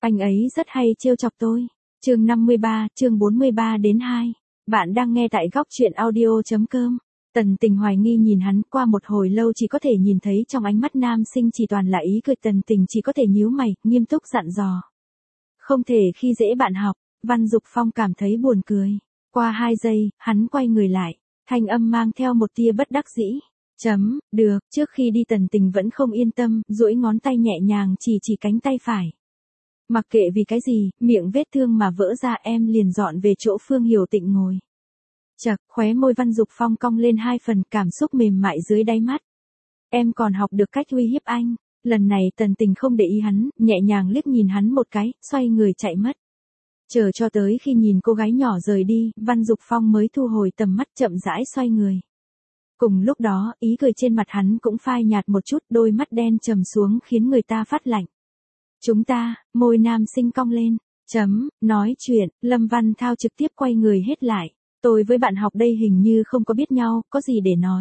Anh ấy rất hay trêu chọc tôi. Chương 53, chương 43 đến 2. Bạn đang nghe tại góc truyện audio.com. Tần Tình hoài nghi nhìn hắn, qua một hồi lâu chỉ có thể nhìn thấy trong ánh mắt nam sinh chỉ toàn là ý cười. Tần Tình chỉ có thể nhíu mày, nghiêm túc dặn dò. Không thể khi dễ bạn học. Văn Dục Phong cảm thấy buồn cười. Qua 2 giây, hắn quay người lại. Thanh âm mang theo một tia bất đắc dĩ. Được, trước khi đi Tần Tình vẫn không yên tâm, duỗi ngón tay nhẹ nhàng chỉ cánh tay phải. Mặc kệ vì cái gì, miệng vết thương mà vỡ ra em liền dọn về chỗ Phương Hiểu Tịnh ngồi. Chật, khóe môi Văn Dục Phong cong lên 2 phần, cảm xúc mềm mại dưới đáy mắt. Em còn học được cách uy hiếp anh. Lần này Tần Tình không để ý hắn, nhẹ nhàng liếc nhìn hắn một cái, xoay người chạy mất. Chờ cho tới khi nhìn cô gái nhỏ rời đi, Văn Dục Phong mới thu hồi tầm mắt, chậm rãi xoay người. Cùng lúc đó, ý cười trên mặt hắn cũng phai nhạt một chút, đôi mắt đen trầm xuống khiến người ta phát lạnh. Chúng ta, môi nam sinh cong lên. Nói chuyện, Lâm Văn Thao trực tiếp quay người hết lại. Tôi với bạn học đây hình như không có biết nhau, có gì để nói.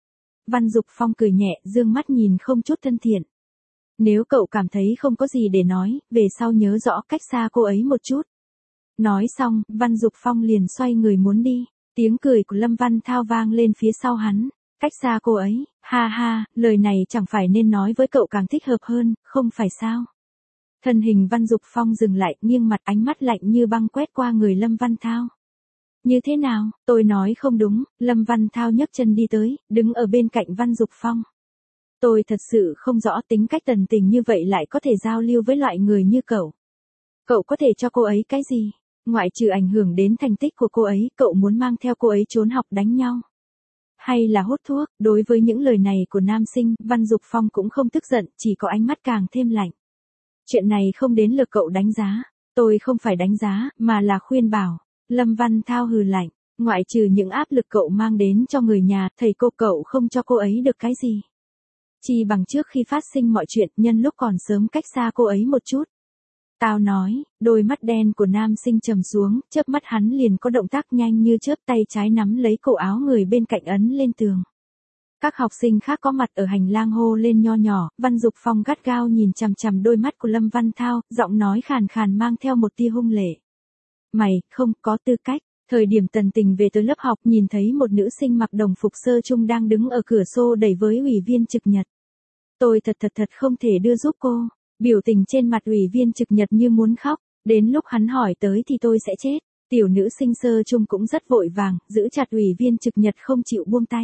Văn Dục Phong cười nhẹ, dương mắt nhìn không chút thân thiện. Nếu cậu cảm thấy không có gì để nói, về sau nhớ rõ cách xa cô ấy một chút. Nói xong, Văn Dục Phong liền xoay người muốn đi. Tiếng cười của Lâm Văn Thao vang lên phía sau hắn. Cách xa cô ấy, ha ha, lời này chẳng phải nên nói với cậu càng thích hợp hơn, không phải sao? Thân hình Văn Dục Phong dừng lại, nghiêng mặt, ánh mắt lạnh như băng quét qua người Lâm Văn Thao. Như thế nào, tôi nói không đúng. Lâm Văn Thao nhấc chân đi tới, đứng ở bên cạnh Văn Dục Phong. Tôi thật sự không rõ tính cách Tần Tình như vậy lại có thể giao lưu với loại người như cậu. Cậu có thể cho cô ấy cái gì? Ngoại trừ ảnh hưởng đến thành tích của cô ấy, cậu muốn mang theo cô ấy trốn học đánh nhau? Hay là hút thuốc? Đối với những lời này của nam sinh, Văn Dục Phong cũng không tức giận, chỉ có ánh mắt càng thêm lạnh. Chuyện này không đến lượt cậu đánh giá. Tôi không phải đánh giá, mà là khuyên bảo. Lâm Văn Thao hừ lạnh. Ngoại trừ những áp lực cậu mang đến cho người nhà, thầy cô cậu không cho cô ấy được cái gì. Chỉ bằng trước khi phát sinh mọi chuyện, nhân lúc còn sớm cách xa cô ấy một chút. Tao nói, đôi mắt đen của nam sinh trầm xuống, chớp mắt hắn liền có động tác nhanh như chớp, tay trái nắm lấy cổ áo người bên cạnh ấn lên tường. Các học sinh khác có mặt ở hành lang hô lên nho nhỏ. Văn Dục Phong gắt gao nhìn chằm chằm đôi mắt của Lâm Văn Thao, giọng nói khàn khàn mang theo một tia hung lệ. Mày, không có tư cách. Thời điểm Tần Tình về tới lớp học, nhìn thấy một nữ sinh mặc đồng phục sơ trung đang đứng ở cửa xô đẩy với ủy viên trực nhật. Tôi thật không thể đưa giúp cô. Biểu tình trên mặt ủy viên trực nhật như muốn khóc. Đến lúc hắn hỏi tới thì tôi sẽ chết. Tiểu nữ sinh sơ trung cũng rất vội vàng, giữ chặt ủy viên trực nhật không chịu buông tay.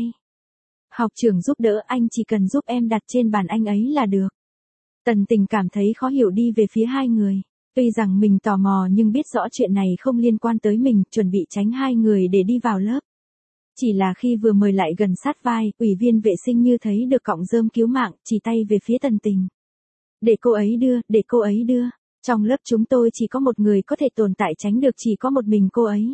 Học trưởng giúp đỡ, anh chỉ cần giúp em đặt trên bàn anh ấy là được. Tần Tình cảm thấy khó hiểu, đi về phía hai người. Tuy rằng mình tò mò nhưng biết rõ chuyện này không liên quan tới mình, chuẩn bị tránh hai người để đi vào lớp. Chỉ là khi vừa mời lại gần sát vai, ủy viên vệ sinh như thấy được cọng rơm cứu mạng, chỉ tay về phía Tần Tình. Để cô ấy đưa. Trong lớp chúng tôi chỉ có một người có thể tồn tại tránh được, chỉ có một mình cô ấy.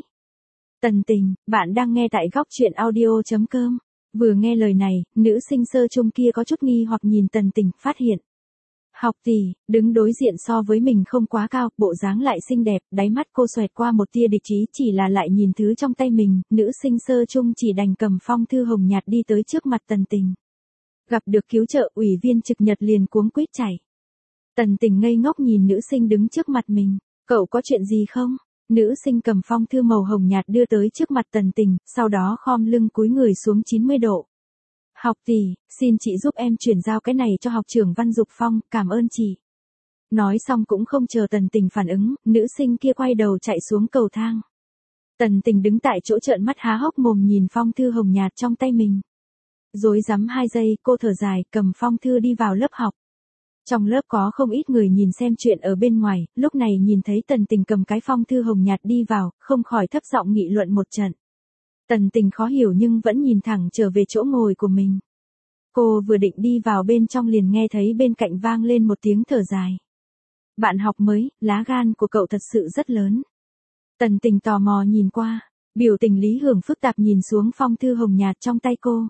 Tần Tình, bạn đang nghe tại góc truyện audio.com. Vừa nghe lời này, nữ sinh sơ trung kia có chút nghi hoặc nhìn Tần Tình, phát hiện. Học tỷ, đứng đối diện so với mình không quá cao, bộ dáng lại xinh đẹp, đáy mắt cô xoẹt qua một tia địch ý, chỉ là lại nhìn thứ trong tay mình, nữ sinh sơ trung chỉ đành cầm phong thư hồng nhạt đi tới trước mặt Tần Tình. Gặp được cứu trợ, ủy viên trực nhật liền cuống quýt chạy. Tần Tình ngây ngốc nhìn nữ sinh đứng trước mặt mình, cậu có chuyện gì không? Nữ sinh cầm phong thư màu hồng nhạt đưa tới trước mặt Tần Tình, sau đó khom lưng cúi người xuống 90 độ. Học tỷ, xin chị giúp em chuyển giao cái này cho học trưởng Văn Dục Phong, cảm ơn chị. Nói xong cũng không chờ Tần Tình phản ứng, nữ sinh kia quay đầu chạy xuống cầu thang. Tần Tình đứng tại chỗ trợn mắt há hốc mồm nhìn phong thư hồng nhạt trong tay mình. Rối rắm 2 giây, cô thở dài, cầm phong thư đi vào lớp học. Trong lớp có không ít người nhìn xem chuyện ở bên ngoài, lúc này nhìn thấy Tần Tình cầm cái phong thư hồng nhạt đi vào, không khỏi thấp giọng nghị luận một trận. Tần Tình khó hiểu nhưng vẫn nhìn thẳng trở về chỗ ngồi của mình. Cô vừa định đi vào bên trong liền nghe thấy bên cạnh vang lên một tiếng thở dài. Bạn học mới, lá gan của cậu thật sự rất lớn. Tần Tình tò mò nhìn qua, biểu tình Lý Hưởng phức tạp nhìn xuống phong thư hồng nhạt trong tay cô.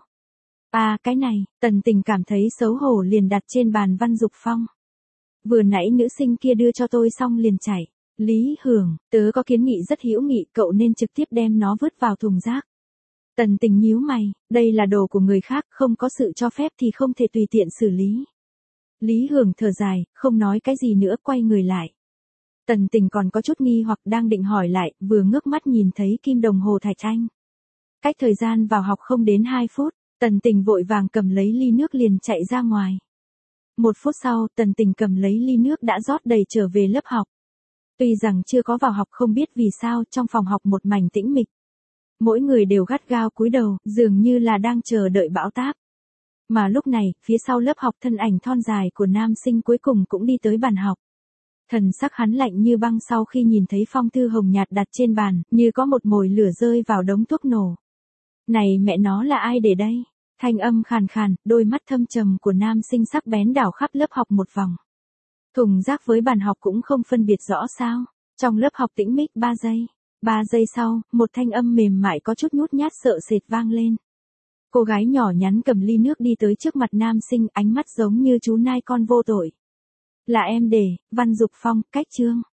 Cái này, Tần Tình cảm thấy xấu hổ liền đặt trên bàn Văn Dục Phong. Vừa nãy nữ sinh kia đưa cho tôi xong liền chạy. Lý Hưởng, tớ có kiến nghị rất hữu nghị, cậu nên trực tiếp đem nó vứt vào thùng rác. Tần Tình nhíu mày, đây là đồ của người khác, không có sự cho phép thì không thể tùy tiện xử lý. Lý Hưởng thở dài, không nói cái gì nữa, quay người lại. Tần Tình còn có chút nghi hoặc đang định hỏi lại, vừa ngước mắt nhìn thấy kim đồng hồ thạch anh. Cách thời gian vào học không đến 2 phút, Tần Tình vội vàng cầm lấy ly nước liền chạy ra ngoài. 1 phút sau, Tần Tình cầm lấy ly nước đã rót đầy trở về lớp học. Tuy rằng chưa có vào học không biết vì sao trong phòng học một mảnh tĩnh mịch. Mỗi người đều gắt gao cúi đầu, dường như là đang chờ đợi bão táp. Mà lúc này, phía sau lớp học thân ảnh thon dài của nam sinh cuối cùng cũng đi tới bàn học. Thần sắc hắn lạnh như băng sau khi nhìn thấy phong thư hồng nhạt đặt trên bàn, như có một mồi lửa rơi vào đống thuốc nổ. Này mẹ nó là ai để đây? Thanh âm khàn khàn, đôi mắt thâm trầm của nam sinh sắc bén đảo khắp lớp học một vòng. Thùng rác với bàn học cũng không phân biệt rõ sao. Trong lớp học tĩnh mịch 3 giây. 3 giây sau, một thanh âm mềm mại có chút nhút nhát sợ sệt vang lên. Cô gái nhỏ nhắn cầm ly nước đi tới trước mặt nam sinh, ánh mắt giống như chú nai con vô tội. Là em để, Văn Dục Phong, cách chương.